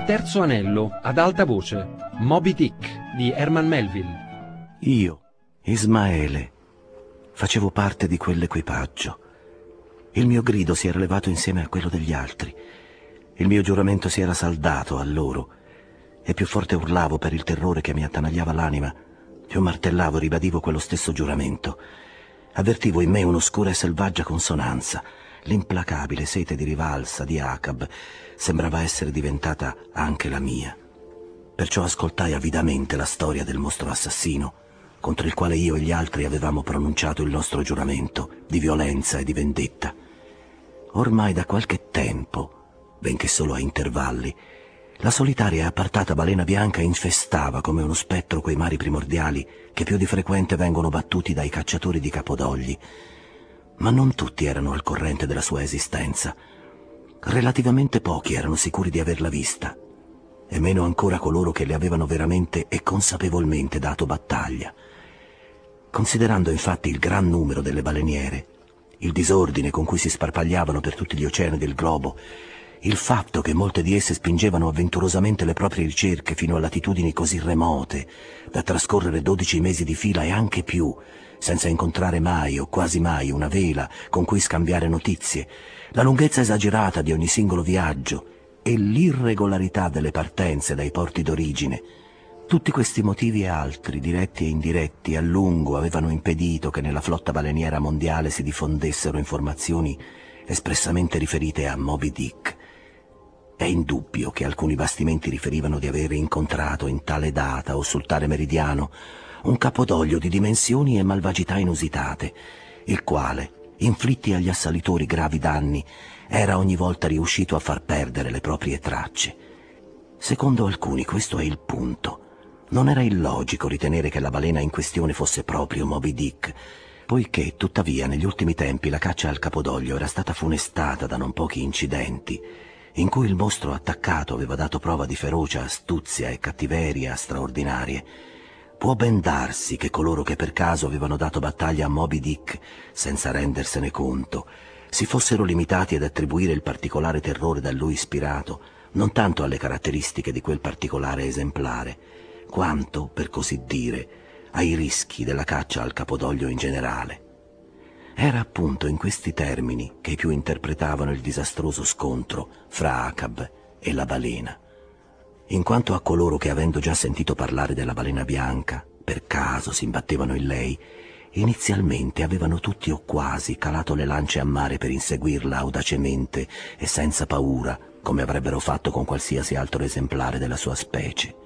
Terzo anello, ad alta voce, Moby Dick di Herman Melville. Io, Ismaele, facevo parte di quell'equipaggio. Il mio grido si era levato insieme a quello degli altri. Il mio giuramento si era saldato a loro. E più forte urlavo per il terrore che mi attanagliava l'anima, più martellavo e ribadivo quello stesso giuramento. Avvertivo in me un'oscura e selvaggia consonanza. L'implacabile sete di rivalsa di Acab sembrava essere diventata anche la mia. Perciò ascoltai avidamente la storia del mostro assassino, contro il quale io e gli altri avevamo pronunciato il nostro giuramento di violenza e di vendetta. Ormai da qualche tempo, benché solo a intervalli, la solitaria e appartata balena bianca infestava come uno spettro quei mari primordiali che più di frequente vengono battuti dai cacciatori di capodogli. Ma non tutti erano al corrente della sua esistenza. Relativamente pochi erano sicuri di averla vista, e meno ancora coloro che le avevano veramente e consapevolmente dato battaglia. Considerando infatti il gran numero delle baleniere, il disordine con cui si sparpagliavano per tutti gli oceani del globo, il fatto che molte di esse spingevano avventurosamente le proprie ricerche fino a latitudini così remote da trascorrere 12 mesi di fila e anche più, senza incontrare mai o quasi mai una vela con cui scambiare notizie, la lunghezza esagerata di ogni singolo viaggio e l'irregolarità delle partenze dai porti d'origine, tutti questi motivi e altri, diretti e indiretti, a lungo avevano impedito che nella flotta baleniera mondiale si diffondessero informazioni espressamente riferite a Moby Dick. È indubbio che alcuni bastimenti riferivano di avere incontrato in tale data o sul tale meridiano un capodoglio di dimensioni e malvagità inusitate, il quale, inflitti agli assalitori gravi danni, era ogni volta riuscito a far perdere le proprie tracce. Secondo alcuni questo è il punto. Non era illogico ritenere che la balena in questione fosse proprio Moby Dick, poiché tuttavia negli ultimi tempi la caccia al capodoglio era stata funestata da non pochi incidenti, in cui il mostro attaccato aveva dato prova di ferocia, astuzia e cattiveria straordinarie. Può ben darsi che coloro che per caso avevano dato battaglia a Moby Dick, senza rendersene conto, si fossero limitati ad attribuire il particolare terrore da lui ispirato non tanto alle caratteristiche di quel particolare esemplare, quanto, per così dire, ai rischi della caccia al capodoglio in generale. Era appunto in questi termini che i più interpretavano il disastroso scontro fra Acab e la balena. In quanto a coloro che, avendo già sentito parlare della balena bianca, per caso si imbattevano in lei, inizialmente avevano tutti o quasi calato le lance a mare per inseguirla audacemente e senza paura, come avrebbero fatto con qualsiasi altro esemplare della sua specie.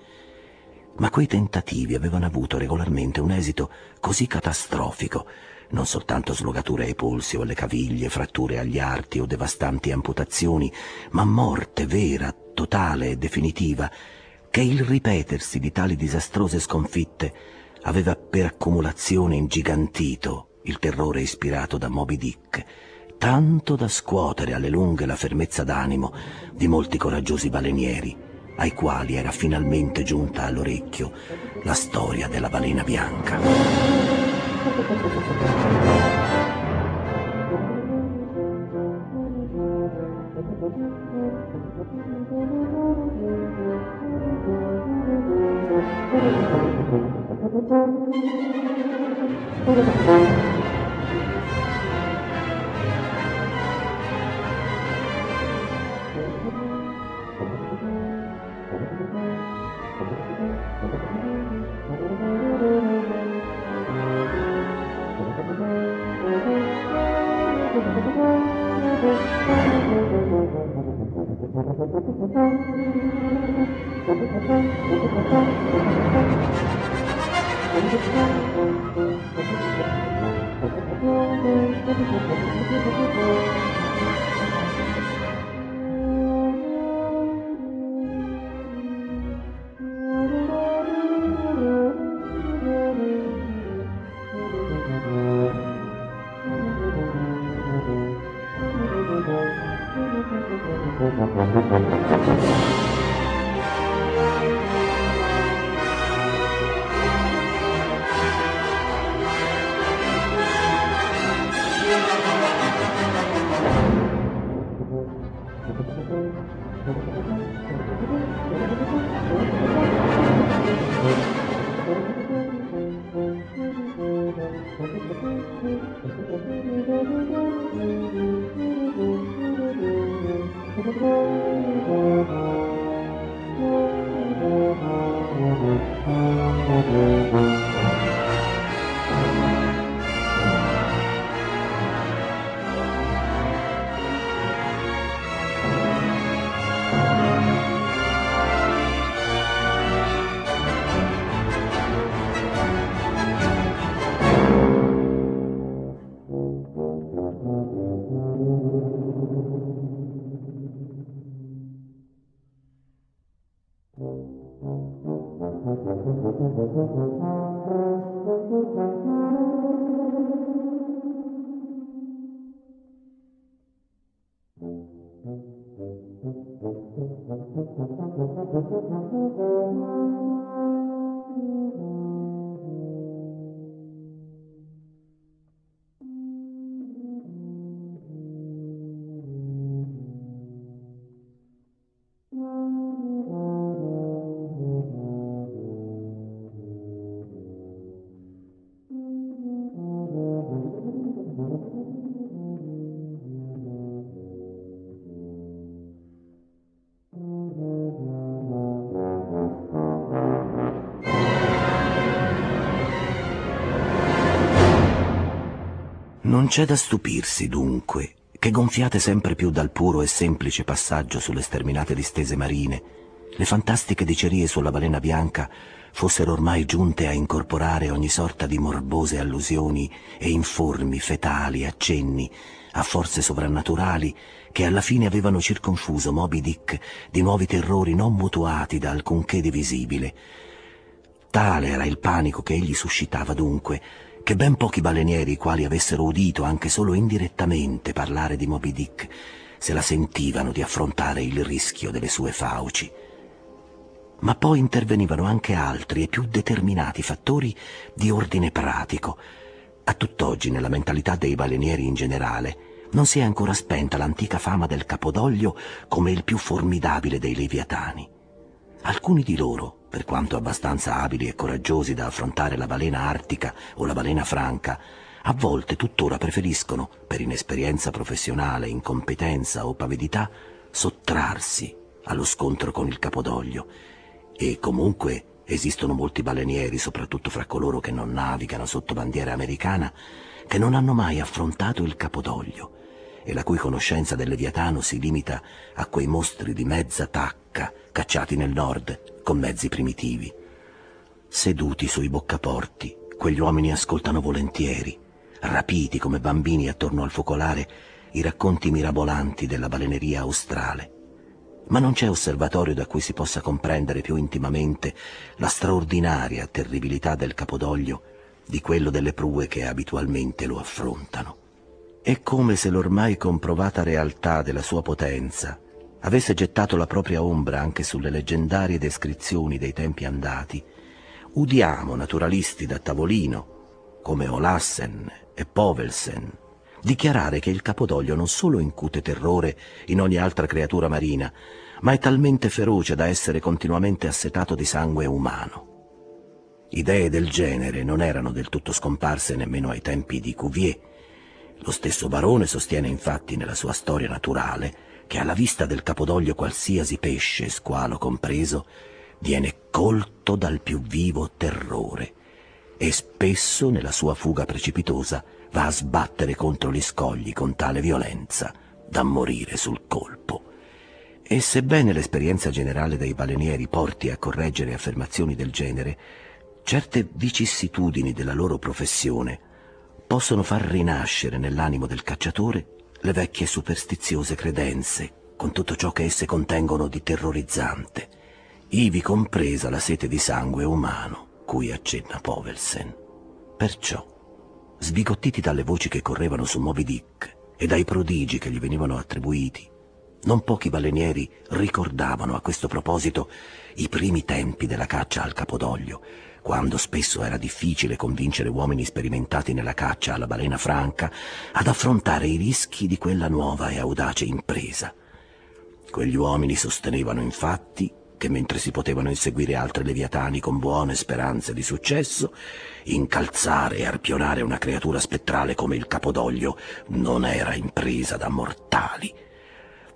Ma quei tentativi avevano avuto regolarmente un esito così catastrofico, non soltanto slogature ai polsi o alle caviglie, fratture agli arti o devastanti amputazioni, ma morte vera, totale e definitiva, che il ripetersi di tali disastrose sconfitte aveva per accumulazione ingigantito il terrore ispirato da Moby Dick, tanto da scuotere alle lunghe la fermezza d'animo di molti coraggiosi balenieri, ai quali era finalmente giunta all'orecchio la storia della balena bianca. Non c'è da stupirsi, dunque, che gonfiate sempre più dal puro e semplice passaggio sulle sterminate distese marine, le fantastiche dicerie sulla balena bianca fossero ormai giunte a incorporare ogni sorta di morbose allusioni e informi, fetali accenni a forze sovrannaturali che alla fine avevano circonfuso Moby Dick di nuovi terrori non mutuati da alcunché di visibile. Tale era il panico che egli suscitava, dunque, che ben pochi balenieri, i quali avessero udito anche solo indirettamente parlare di Moby Dick, se la sentivano di affrontare il rischio delle sue fauci. Ma poi intervenivano anche altri e più determinati fattori di ordine pratico. A tutt'oggi, nella mentalità dei balenieri in generale, non si è ancora spenta l'antica fama del Capodoglio come il più formidabile dei leviatani. Alcuni di loro, per quanto abbastanza abili e coraggiosi da affrontare la balena artica o la balena franca, a volte tuttora preferiscono, per inesperienza professionale, incompetenza o pavidità, sottrarsi allo scontro con il Capodoglio. E comunque esistono molti balenieri, soprattutto fra coloro che non navigano sotto bandiera americana, che non hanno mai affrontato il Capodoglio e la cui conoscenza del Leviatano si limita a quei mostri di mezza tacca cacciati nel nord con mezzi primitivi. Seduti sui boccaporti, quegli uomini ascoltano volentieri, rapiti come bambini attorno al focolare, i racconti mirabolanti della baleneria australe. Ma non c'è osservatorio da cui si possa comprendere più intimamente la straordinaria terribilità del Capodoglio di quello delle prue che abitualmente lo affrontano. È come se l'ormai comprovata realtà della sua potenza avesse gettato la propria ombra anche sulle leggendarie descrizioni dei tempi andati. Udiamo naturalisti da tavolino, come Olassen e Povelsen, dichiarare che il Capodoglio non solo incute terrore in ogni altra creatura marina, ma è talmente feroce da essere continuamente assetato di sangue umano. Idee del genere non erano del tutto scomparse nemmeno ai tempi di Cuvier. Lo stesso barone sostiene infatti nella sua storia naturale che alla vista del Capodoglio qualsiasi pesce, squalo compreso, viene colto dal più vivo terrore e spesso nella sua fuga precipitosa va a sbattere contro gli scogli con tale violenza da morire sul colpo. E sebbene l'esperienza generale dei balenieri porti a correggere affermazioni del genere, certe vicissitudini della loro professione possono far rinascere nell'animo del cacciatore le vecchie superstiziose credenze, con tutto ciò che esse contengono di terrorizzante, ivi compresa la sete di sangue umano, cui accenna Povelsen. Perciò, sbigottiti dalle voci che correvano su Moby Dick e dai prodigi che gli venivano attribuiti, non pochi balenieri ricordavano a questo proposito i primi tempi della caccia al Capodoglio, quando spesso era difficile convincere uomini sperimentati nella caccia alla balena franca ad affrontare i rischi di quella nuova e audace impresa. Quegli uomini sostenevano infatti che mentre si potevano inseguire altri leviatani con buone speranze di successo, incalzare e arpionare una creatura spettrale come il Capodoglio non era impresa da mortali.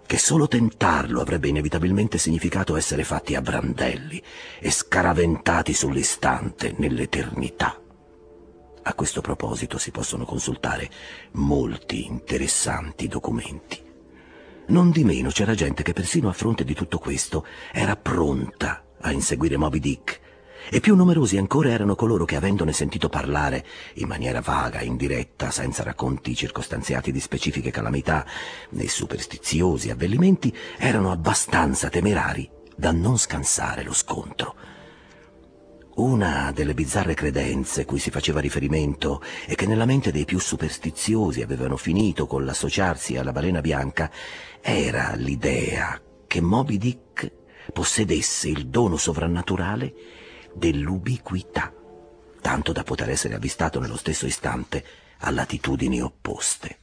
che solo tentarlo avrebbe inevitabilmente significato essere fatti a brandelli e scaraventati sull'istante nell'eternità. A questo proposito si possono consultare molti interessanti documenti. Non di meno c'era gente che persino a fronte di tutto questo era pronta a inseguire Moby Dick, e più numerosi ancora erano coloro che, avendone sentito parlare in maniera vaga, indiretta, senza racconti circostanziati di specifiche calamità né superstiziosi avvenimenti, erano abbastanza temerari da non scansare lo scontro. Una delle bizzarre credenze cui si faceva riferimento e che nella mente dei più superstiziosi avevano finito con l'associarsi alla balena bianca era l'idea che Moby Dick possedesse il dono sovrannaturale dell'ubiquità, tanto da poter essere avvistato nello stesso istante a latitudini opposte.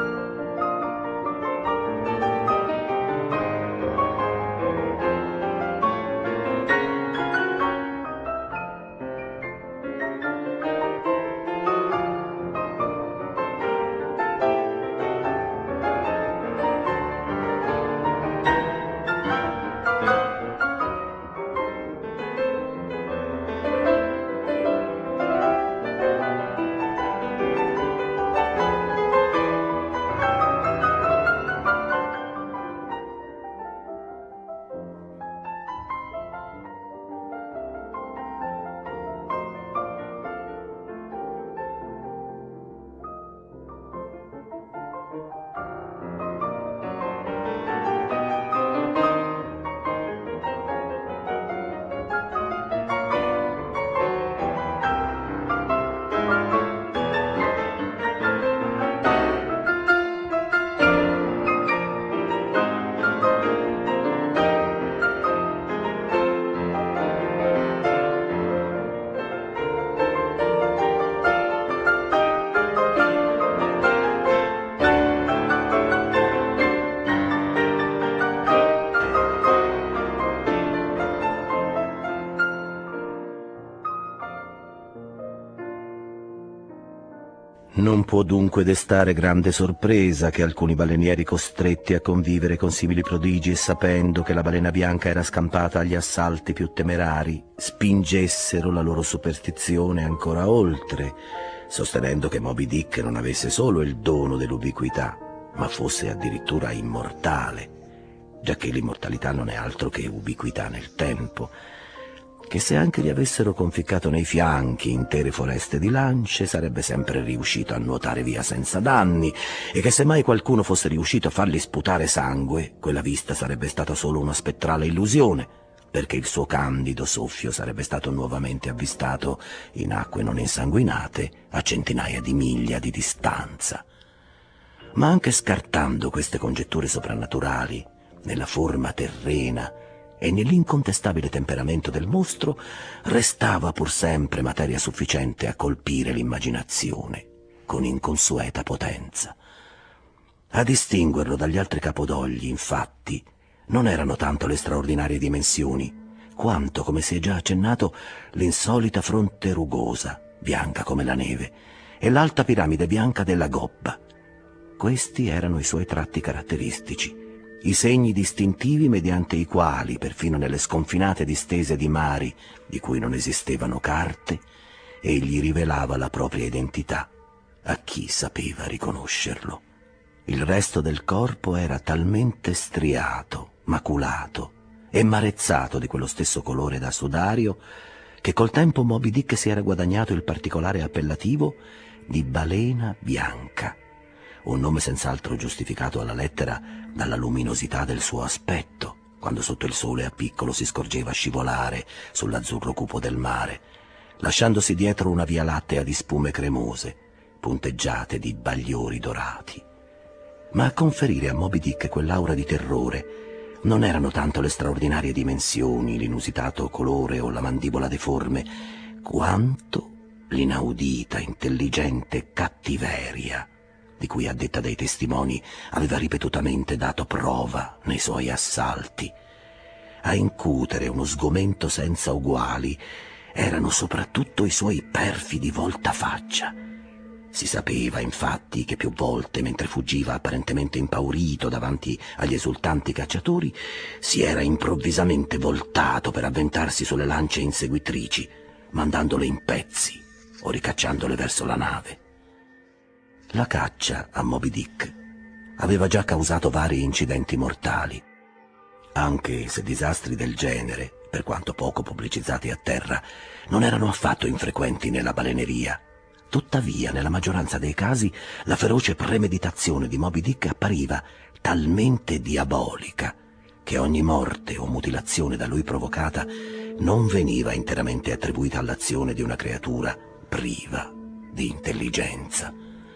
Non può dunque destare grande sorpresa che alcuni balenieri costretti a convivere con simili prodigi e sapendo che la balena bianca era scampata agli assalti più temerari, spingessero la loro superstizione ancora oltre, sostenendo che Moby Dick non avesse solo il dono dell'ubiquità, ma fosse addirittura immortale, giacché l'immortalità non è altro che ubiquità nel tempo, che se anche gli avessero conficcato nei fianchi intere foreste di lance sarebbe sempre riuscito a nuotare via senza danni, e che se mai qualcuno fosse riuscito a fargli sputare sangue, quella vista sarebbe stata solo una spettrale illusione, perché il suo candido soffio sarebbe stato nuovamente avvistato in acque non insanguinate a centinaia di miglia di distanza. Ma anche scartando queste congetture soprannaturali, nella forma terrena e nell'incontestabile temperamento del mostro, restava pur sempre materia sufficiente a colpire l'immaginazione con inconsueta potenza. A distinguerlo dagli altri capodogli, infatti, non erano tanto le straordinarie dimensioni, quanto, come si è già accennato, l'insolita fronte rugosa, bianca come la neve, e l'alta piramide bianca della gobba. Questi erano i suoi tratti caratteristici, i segni distintivi mediante i quali, perfino nelle sconfinate distese di mari di cui non esistevano carte, egli rivelava la propria identità a chi sapeva riconoscerlo. Il resto del corpo era talmente striato, maculato e marezzato di quello stesso colore da sudario che col tempo Moby Dick si era guadagnato il particolare appellativo di balena bianca, un nome senz'altro giustificato alla lettera dalla luminosità del suo aspetto, quando sotto il sole a piccolo si scorgeva scivolare sull'azzurro cupo del mare, lasciandosi dietro una via lattea di spume cremose, punteggiate di bagliori dorati. Ma a conferire a Moby Dick quell'aura di terrore non erano tanto le straordinarie dimensioni, l'inusitato colore o la mandibola deforme, quanto l'inaudita, intelligente cattiveria di cui, a detta dei testimoni, aveva ripetutamente dato prova nei suoi assalti. A incutere uno sgomento senza uguali erano soprattutto i suoi perfidi voltafaccia. Si sapeva, infatti, che più volte, mentre fuggiva apparentemente impaurito davanti agli esultanti cacciatori, si era improvvisamente voltato per avventarsi sulle lance inseguitrici, mandandole in pezzi o ricacciandole verso la nave. La caccia a Moby Dick aveva già causato vari incidenti mortali, anche se disastri del genere, per quanto poco pubblicizzati a terra, non erano affatto infrequenti nella baleneria. Tuttavia, nella maggioranza dei casi, la feroce premeditazione di Moby Dick appariva talmente diabolica che ogni morte o mutilazione da lui provocata non veniva interamente attribuita all'azione di una creatura priva di intelligenza.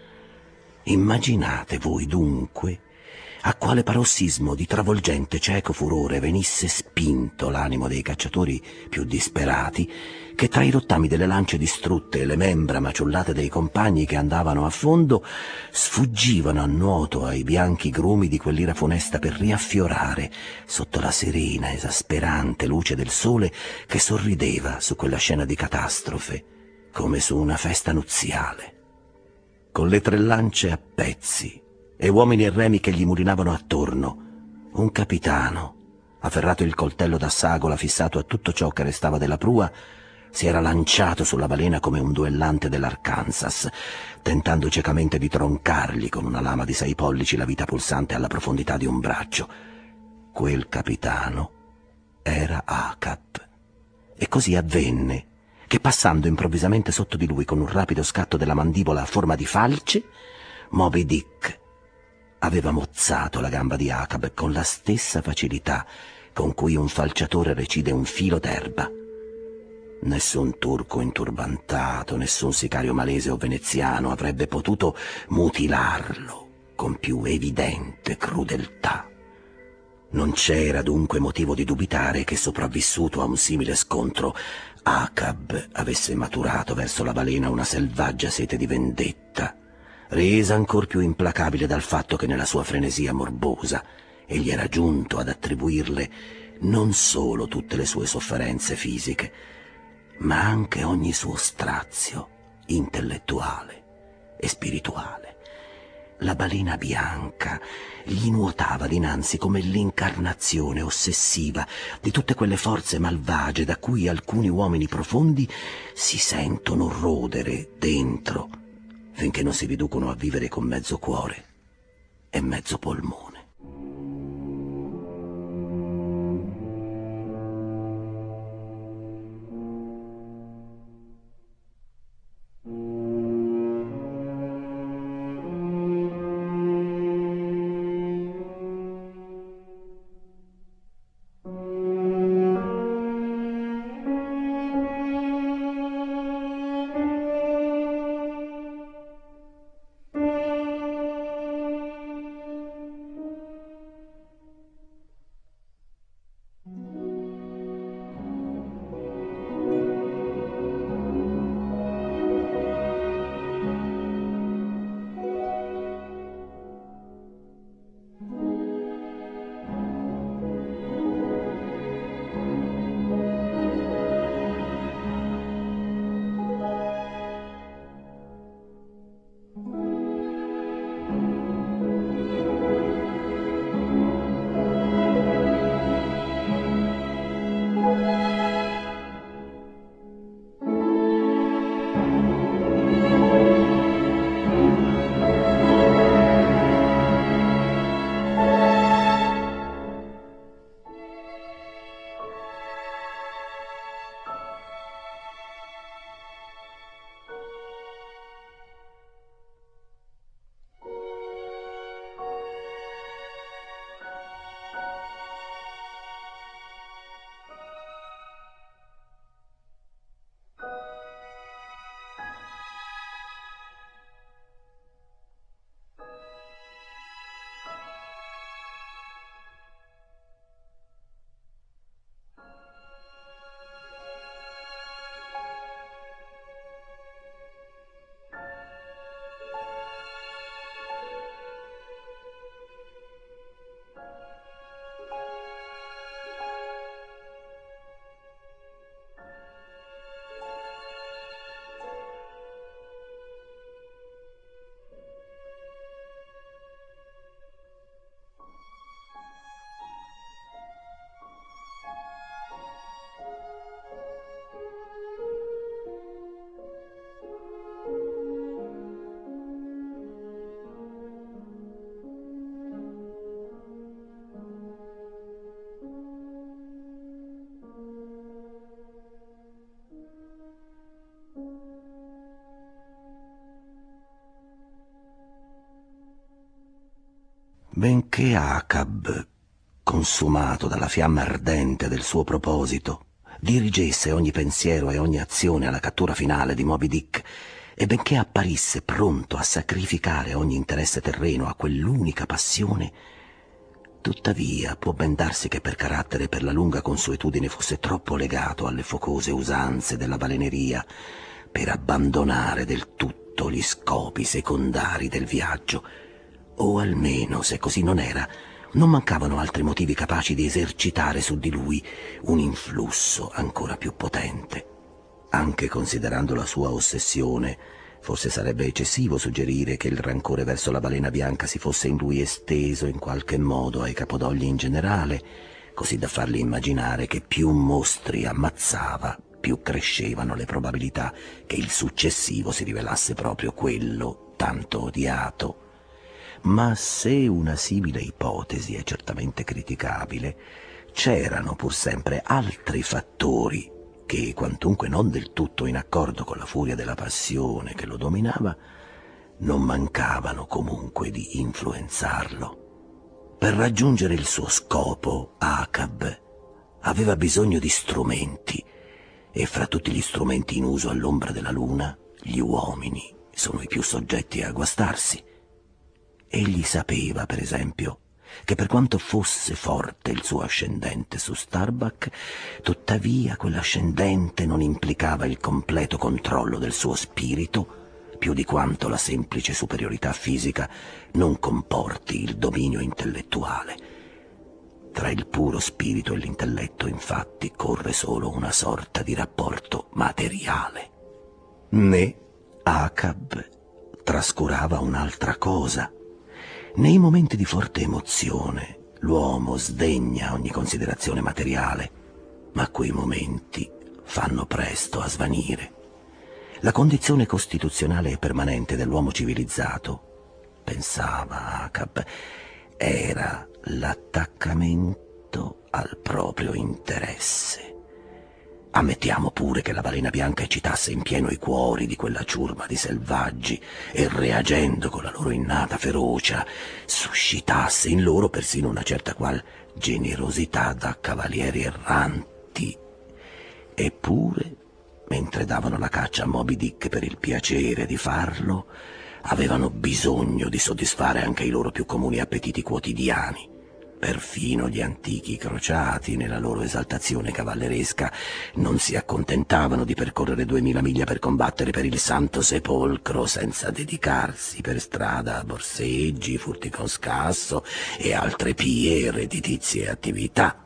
Immaginate voi dunque a quale parossismo di travolgente cieco furore venisse spinto l'animo dei cacciatori più disperati, che tra i rottami delle lance distrutte e le membra maciullate dei compagni che andavano a fondo sfuggivano a nuoto ai bianchi grumi di quell'ira funesta per riaffiorare sotto la serena, esasperante luce del sole che sorrideva su quella scena di catastrofe come su una festa nuziale. Con le 3 lance a pezzi e uomini e remi che gli mulinavano attorno, un capitano, afferrato il coltello da sagola fissato a tutto ciò che restava della prua, si era lanciato sulla balena come un duellante dell'Arkansas, tentando ciecamente di troncargli con una lama di 6 pollici la vita pulsante alla profondità di un braccio. Quel capitano era Acab, e così avvenne che, passando improvvisamente sotto di lui con un rapido scatto della mandibola a forma di falce, Moby Dick aveva mozzato la gamba di Acab con la stessa facilità con cui un falciatore recide un filo d'erba. Nessun turco inturbantato, nessun sicario malese o veneziano avrebbe potuto mutilarlo con più evidente crudeltà. Non c'era dunque motivo di dubitare che, sopravvissuto a un simile scontro, Acab avesse maturato verso la balena una selvaggia sete di vendetta, resa ancor più implacabile dal fatto che nella sua frenesia morbosa egli era giunto ad attribuirle non solo tutte le sue sofferenze fisiche, ma anche ogni suo strazio intellettuale e spirituale. La balena bianca gli nuotava dinanzi come l'incarnazione ossessiva di tutte quelle forze malvagie da cui alcuni uomini profondi si sentono rodere dentro, finché non si riducono a vivere con mezzo cuore e mezzo polmone. Benché Acab, consumato dalla fiamma ardente del suo proposito, dirigesse ogni pensiero e ogni azione alla cattura finale di Moby Dick, e benché apparisse pronto a sacrificare ogni interesse terreno a quell'unica passione, tuttavia può ben darsi che per carattere e per la lunga consuetudine fosse troppo legato alle focose usanze della baleneria per abbandonare del tutto gli scopi secondari del viaggio, o almeno, se così non era, non mancavano altri motivi capaci di esercitare su di lui un influsso ancora più potente. Anche considerando la sua ossessione, forse sarebbe eccessivo suggerire che il rancore verso la balena bianca si fosse in lui esteso in qualche modo ai capodogli in generale, così da fargli immaginare che più mostri ammazzava, più crescevano le probabilità che il successivo si rivelasse proprio quello tanto odiato. Ma se una simile ipotesi è certamente criticabile, c'erano pur sempre altri fattori che, quantunque non del tutto in accordo con la furia della passione che lo dominava, non mancavano comunque di influenzarlo. Per raggiungere il suo scopo, Acab aveva bisogno di strumenti, e fra tutti gli strumenti in uso all'ombra della luna, gli uomini sono i più soggetti a guastarsi. Egli sapeva, per esempio, che per quanto fosse forte il suo ascendente su Starbuck, tuttavia quell'ascendente non implicava il completo controllo del suo spirito, più di quanto la semplice superiorità fisica non comporti il dominio intellettuale. Tra il puro spirito e l'intelletto, infatti, corre solo una sorta di rapporto materiale. Né Acab trascurava un'altra cosa. Nei momenti di forte emozione l'uomo sdegna ogni considerazione materiale, ma quei momenti fanno presto a svanire. La condizione costituzionale e permanente dell'uomo civilizzato, pensava Acab, era l'attaccamento al proprio interesse. Ammettiamo pure che la balena bianca eccitasse in pieno i cuori di quella ciurma di selvaggi e, reagendo con la loro innata ferocia, suscitasse in loro persino una certa qual generosità da cavalieri erranti. Eppure, mentre davano la caccia a Moby Dick per il piacere di farlo, avevano bisogno di soddisfare anche i loro più comuni appetiti quotidiani. Perfino gli antichi crociati, nella loro esaltazione cavalleresca, non si accontentavano di percorrere 2000 miglia per combattere per il Santo Sepolcro senza dedicarsi per strada a borseggi, furti con scasso e altre pie e redditizie attività.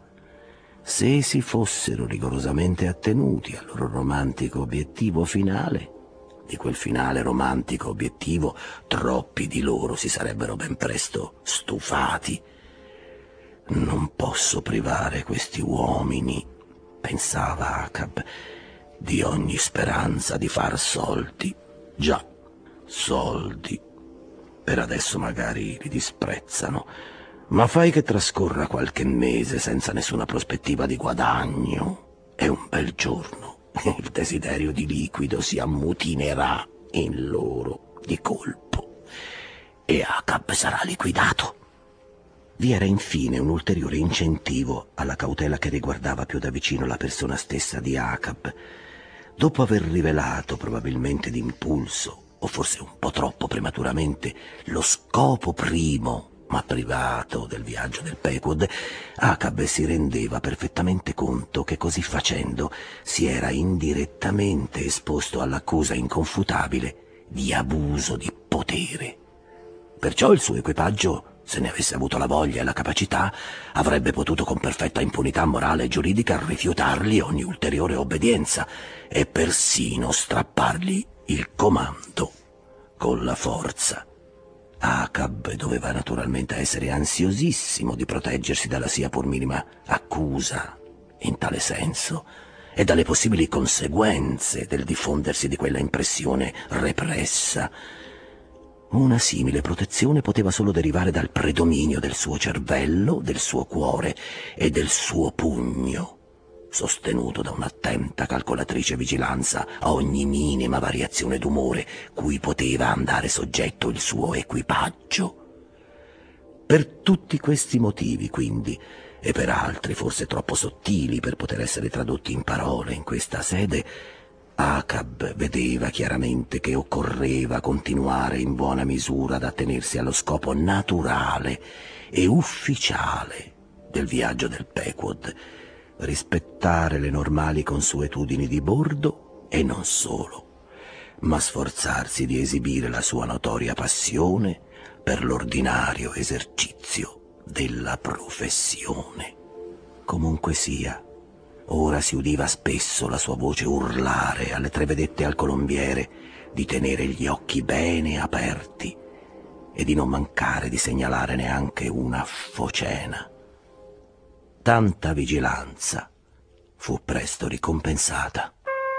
Se si fossero rigorosamente attenuti al loro romantico obiettivo finale, di quel finale romantico obiettivo troppi di loro si sarebbero ben presto stufati. Non posso privare questi uomini, pensava Acab, di ogni speranza di far soldi. Già, soldi. Per adesso magari li disprezzano, ma fai che trascorra qualche mese senza nessuna prospettiva di guadagno e un bel giorno il desiderio di liquido si ammutinerà in loro di colpo e Acab sarà liquidato. Vi era infine un ulteriore incentivo alla cautela che riguardava più da vicino la persona stessa di Acab. Dopo aver rivelato, probabilmente d'impulso, o forse un po' troppo prematuramente, lo scopo primo ma privato del viaggio del Pequod, Acab si rendeva perfettamente conto che così facendo si era indirettamente esposto all'accusa inconfutabile di abuso di potere. Perciò il suo equipaggio, se ne avesse avuto la voglia e la capacità, avrebbe potuto con perfetta impunità morale e giuridica rifiutargli ogni ulteriore obbedienza e persino strappargli il comando con la forza. Acab doveva naturalmente essere ansiosissimo di proteggersi dalla sia pur minima accusa in tale senso e dalle possibili conseguenze del diffondersi di quella impressione repressa. Una simile protezione poteva solo derivare dal predominio del suo cervello, del suo cuore e del suo pugno, sostenuto da un'attenta calcolatrice vigilanza a ogni minima variazione d'umore cui poteva andare soggetto il suo equipaggio. Per tutti questi motivi, quindi, e per altri forse troppo sottili per poter essere tradotti in parole in questa sede, Acab vedeva chiaramente che occorreva continuare in buona misura ad attenersi allo scopo naturale e ufficiale del viaggio del Pequod, rispettare le normali consuetudini di bordo e non solo, ma sforzarsi di esibire la sua notoria passione per l'ordinario esercizio della professione. Comunque sia, ora si udiva spesso la sua voce urlare alle tre vedette al colombiere di tenere gli occhi bene aperti e di non mancare di segnalare neanche una focena. Tanta vigilanza fu presto ricompensata.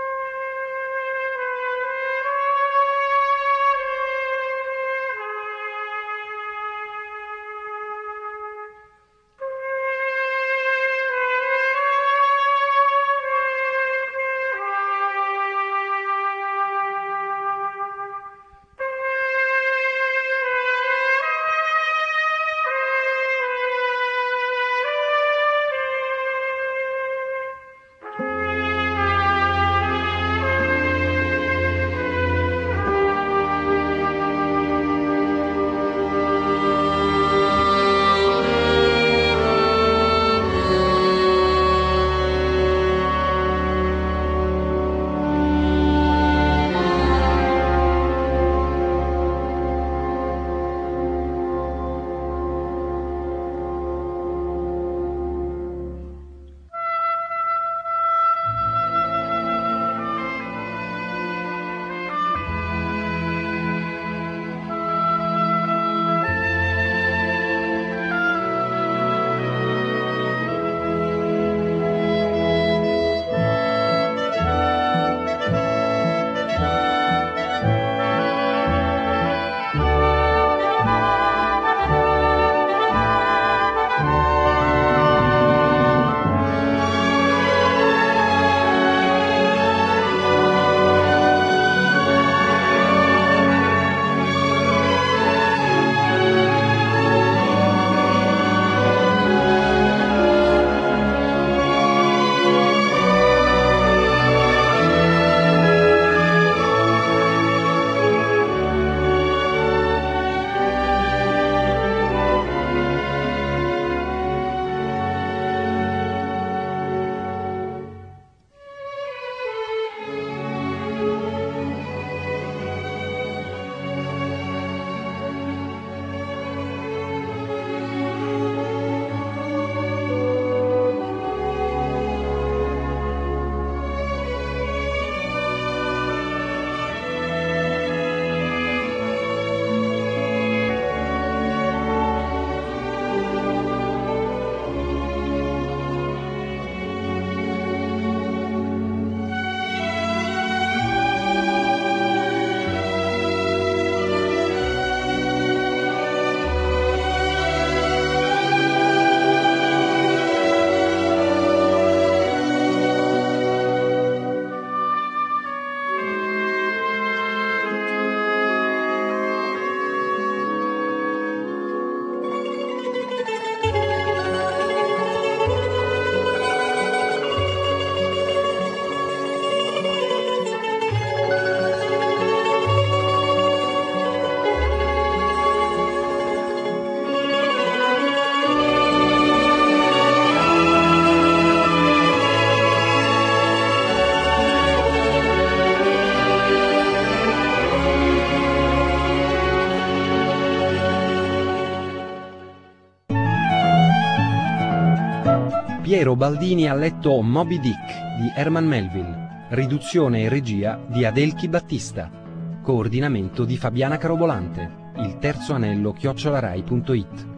Piero Baldini ha letto Moby Dick di Herman Melville, riduzione e regia di Adelchi Battista, coordinamento di Fabiana Carobolante, il terzo anello @rai.it.